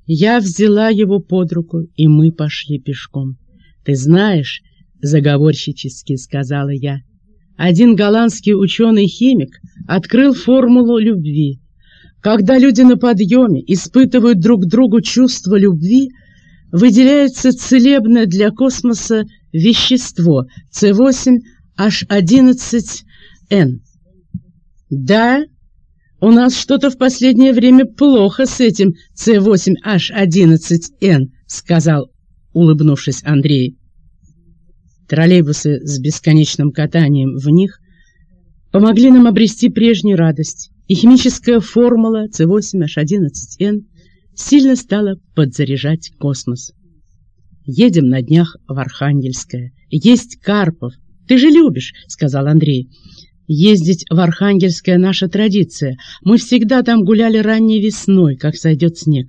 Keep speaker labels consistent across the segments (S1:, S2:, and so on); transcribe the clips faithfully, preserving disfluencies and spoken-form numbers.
S1: Я взяла его под руку, и мы пошли пешком. «Ты знаешь, — заговорщически сказала я, — один голландский ученый-химик открыл формулу любви. Когда люди на подъеме испытывают друг другу чувство любви, выделяется целебное для космоса вещество С восемь H одиннадцать N. Да, у нас что-то в последнее время плохо с этим С восемь H одиннадцать N, сказал, улыбнувшись, Андрей. Троллейбусы с бесконечным катанием в них помогли нам обрести прежнюю радость, и химическая формула С восемь H одиннадцать N сильно стала подзаряжать космос. Едем на днях в Архангельское. Есть Карпов. Ты же любишь, сказал Андрей. Ездить в Архангельское — наша традиция. Мы всегда там гуляли ранней весной, как сойдет снег.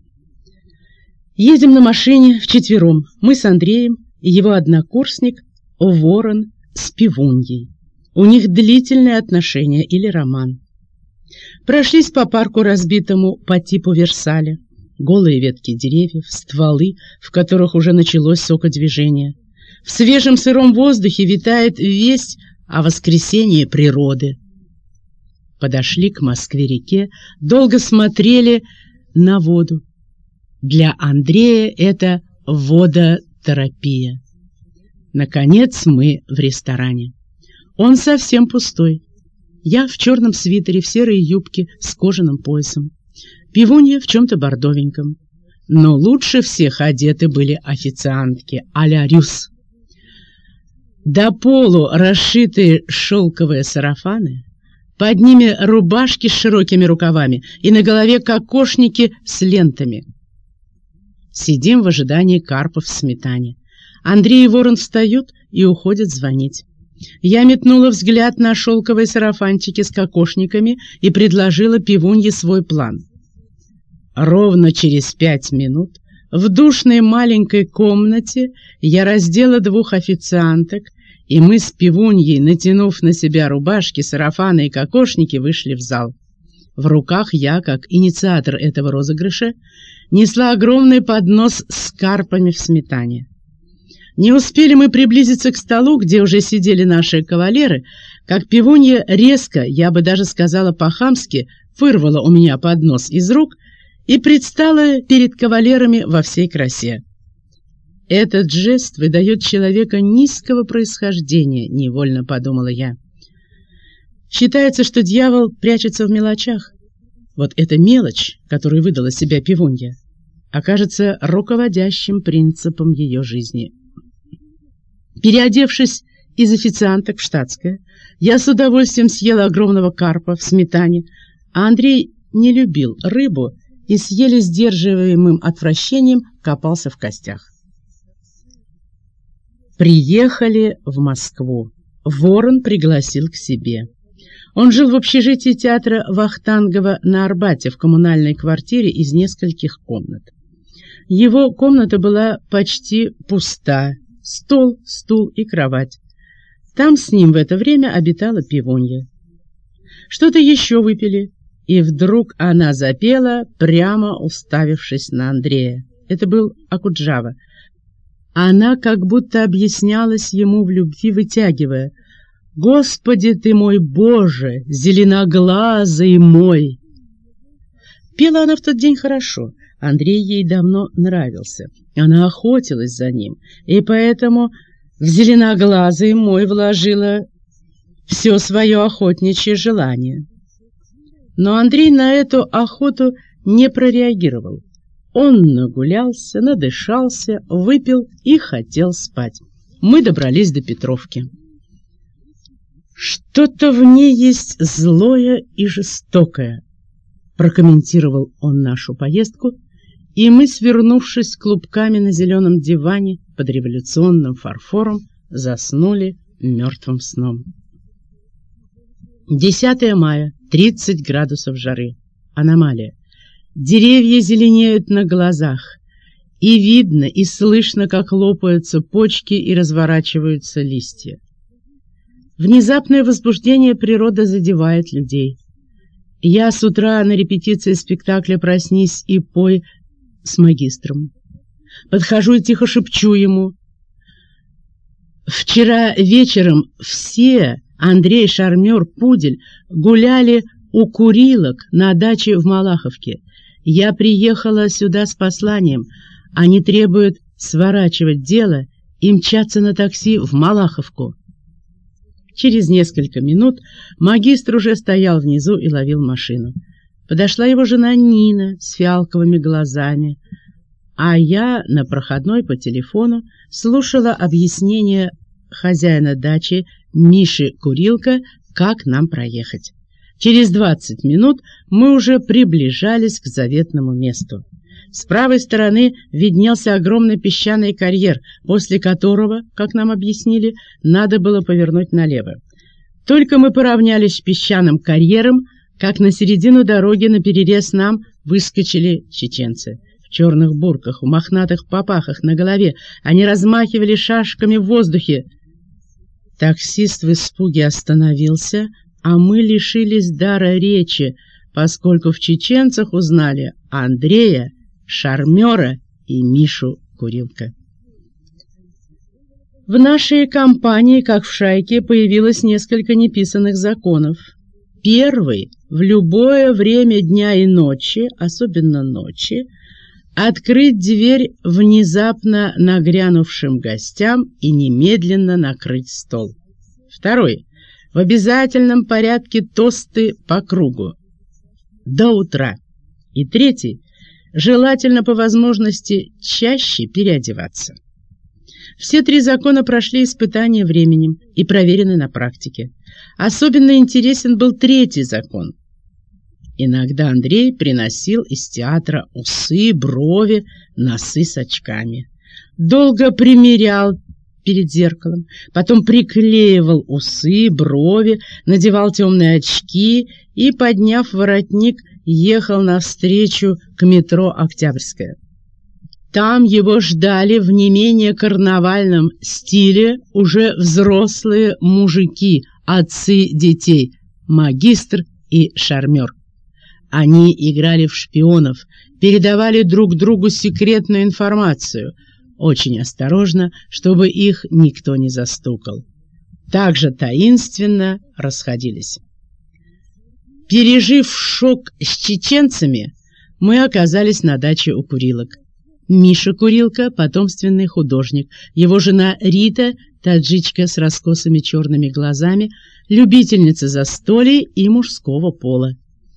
S1: Едем на машине вчетвером. Мы с Андреем и его однокурсник Ворон с Пивуньей. У них длительные отношения или роман. Прошлись по парку, разбитому по типу Версаля. Голые ветки деревьев, стволы, в которых уже началось сокодвижение. В свежем сыром воздухе витает весть о воскресении природы. Подошли к Москве-реке, долго смотрели на воду. Для Андрея это водотерапия. Наконец мы в ресторане. Он совсем пустой. Я в черном свитере, в серой юбке с кожаным поясом. Пивунья в чем-то бордовеньком. Но лучше всех одеты были официантки а-ля Рюс. До полу расшитые шелковые сарафаны, под ними рубашки с широкими рукавами и на голове кокошники с лентами. Сидим в ожидании Карпов в сметане. Андрей и Ворон встают и уходят звонить. Я метнула взгляд на шелковые сарафанчики с кокошниками и предложила Пивунье свой план. Ровно через пять минут в душной маленькой комнате я раздела двух официанток, и мы с Пивуньей, натянув на себя рубашки, сарафаны и кокошники, вышли в зал. В руках я, как инициатор этого розыгрыша, несла огромный поднос с карпами в сметане. Не успели мы приблизиться к столу, где уже сидели наши кавалеры, как Пивунья резко, я бы даже сказала по-хамски, вырвала у меня поднос из рук и предстала перед кавалерами во всей красе. Этот жест выдает человека низкого происхождения, невольно подумала я. Считается, что дьявол прячется в мелочах. Вот эта мелочь, которую выдала себя Пивунья, окажется руководящим принципом ее жизни. Переодевшись из официанток в штатское, я с удовольствием съела огромного карпа в сметане, а Андрей не любил рыбу и с еле сдерживаемым отвращением копался в костях. Приехали в Москву. Ворон пригласил к себе. Он жил в общежитии театра Вахтангова на Арбате в коммунальной квартире из нескольких комнат. Его комната была почти пуста. Стол, стул и кровать. Там с ним в это время обитала Пивунья. Что-то еще выпили, и вдруг она запела, прямо уставившись на Андрея. Это был Акуджава. Она как будто объяснялась ему в любви, вытягивая: «Господи ты мой Боже, зеленоглазый мой!» Пела она в тот день хорошо. Андрей ей давно нравился. Она охотилась за ним, и поэтому в зеленоглазый мой вложила все свое охотничье желание. Но Андрей на эту охоту не прореагировал. Он нагулялся, надышался, выпил и хотел спать. Мы добрались до Петровки. «Что-то в ней есть злое и жестокое», — прокомментировал он нашу поездку, и мы, свернувшись клубками на зеленом диване под революционным фарфором, заснули мертвым сном. десятое мая, тридцать градусов жары. Аномалия. Деревья зеленеют на глазах, и видно, и слышно, как лопаются почки и разворачиваются листья. Внезапное возбуждение природы задевает людей. Я с утра на репетиции спектакля «Проснись и пой» с магистром. Подхожу и тихо шепчу ему: «Вчера вечером все, Андрей, Шармер, Пудель, гуляли у курилок на даче в Малаховке. Я приехала сюда с посланием. Они требуют сворачивать дело и мчаться на такси в Малаховку». Через несколько минут магистр уже стоял внизу и ловил машину. Подошла его жена Нина с фиалковыми глазами, а я на проходной по телефону слушала объяснение хозяина дачи Миши Курилка, как нам проехать. Через двадцать минут мы уже приближались к заветному месту. С правой стороны виднелся огромный песчаный карьер, после которого, как нам объяснили, надо было повернуть налево. Только мы поравнялись с песчаным карьером, как на середину дороги наперерез нам выскочили чеченцы. В черных бурках, в мохнатых папахах на голове. Они размахивали шашками в воздухе. Таксист в испуге остановился, а мы лишились дара речи, поскольку в чеченцах узнали Андрея, Шармера и Мишу Курилка. В нашей компании, как в шайке, появилось несколько неписанных законов. Первый — в любое время дня и ночи, особенно ночи, открыть дверь внезапно нагрянувшим гостям и немедленно накрыть стол. Второй — в обязательном порядке тосты по кругу до утра. И третий — желательно по возможности чаще переодеваться. Все три закона прошли испытание временем и проверены на практике. Особенно интересен был третий закон. Иногда Андрей приносил из театра усы, брови, носы с очками. Долго примерял перед зеркалом, потом приклеивал усы, брови, надевал темные очки и, подняв воротник, ехал навстречу к метро «Октябрьская». Там его ждали в не менее карнавальном стиле уже взрослые мужики, отцы детей, магистр и Шармер. Они играли в шпионов, передавали друг другу секретную информацию, очень осторожно, чтобы их никто не застукал. Также таинственно расходились. Пережив шок с чеченцами, мы оказались на даче у Курилок. Миша Курилка — потомственный художник, его жена Рита — таджичка с раскосыми черными глазами, любительница застолий и мужского пола.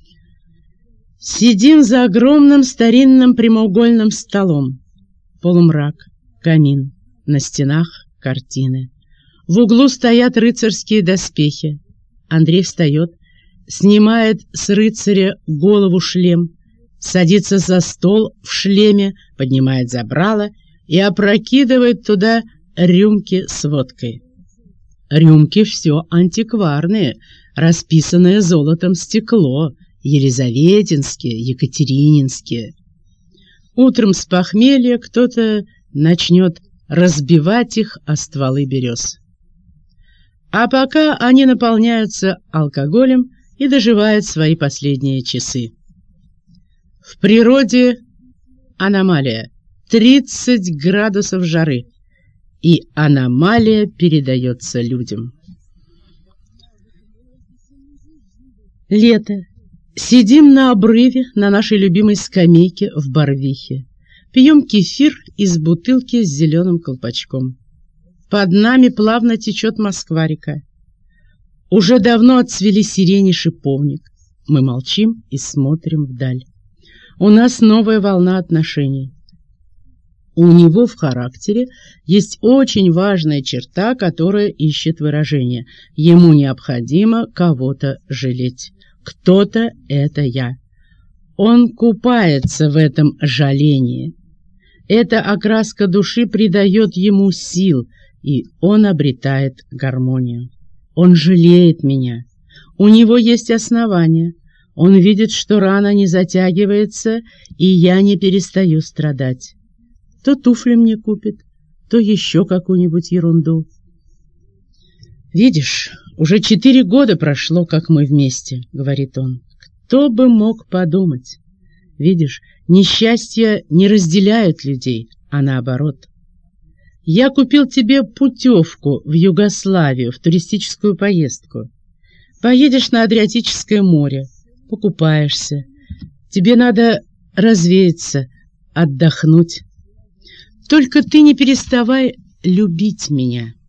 S1: Сидим за огромным старинным прямоугольным столом. Полумрак, камин, на стенах картины. В углу стоят рыцарские доспехи. Андрей встает, снимает с рыцаря голову-шлем, садится за стол в шлеме, поднимает забрало и опрокидывает туда рюмки с водкой. Рюмки все антикварные, расписанное золотом стекло, елизаветинские, екатерининские. Утром с похмелья кто-то начнет разбивать их о стволы берез. А пока они наполняются алкоголем и доживают свои последние часы. В природе аномалия — тридцать градусов жары, и аномалия передается людям. Лето. Сидим на обрыве на нашей любимой скамейке в Барвихе. Пьем кефир из бутылки с зеленым колпачком. Под нами плавно течет Москва-река. Уже давно отцвели сирень и шиповник. Мы молчим и смотрим вдаль. У нас новая волна отношений. У него в характере есть очень важная черта, которая ищет выражение. Ему необходимо кого-то жалеть. Кто-то — это я. Он купается в этом жалении. Эта окраска души придает ему сил, и он обретает гармонию. Он жалеет меня. У него есть основания. Он видит, что рана не затягивается, и я не перестаю страдать. То туфли мне купит, то еще какую-нибудь ерунду. «Видишь, уже четыре года прошло, как мы вместе», — говорит он. «Кто бы мог подумать? Видишь, Несчастья не разделяют людей, а наоборот. Я купил тебе путевку в Югославию, в туристическую поездку. Поедешь на Адриатическое море, покупаешься. Тебе надо развеяться, отдохнуть. Только ты не переставай любить меня.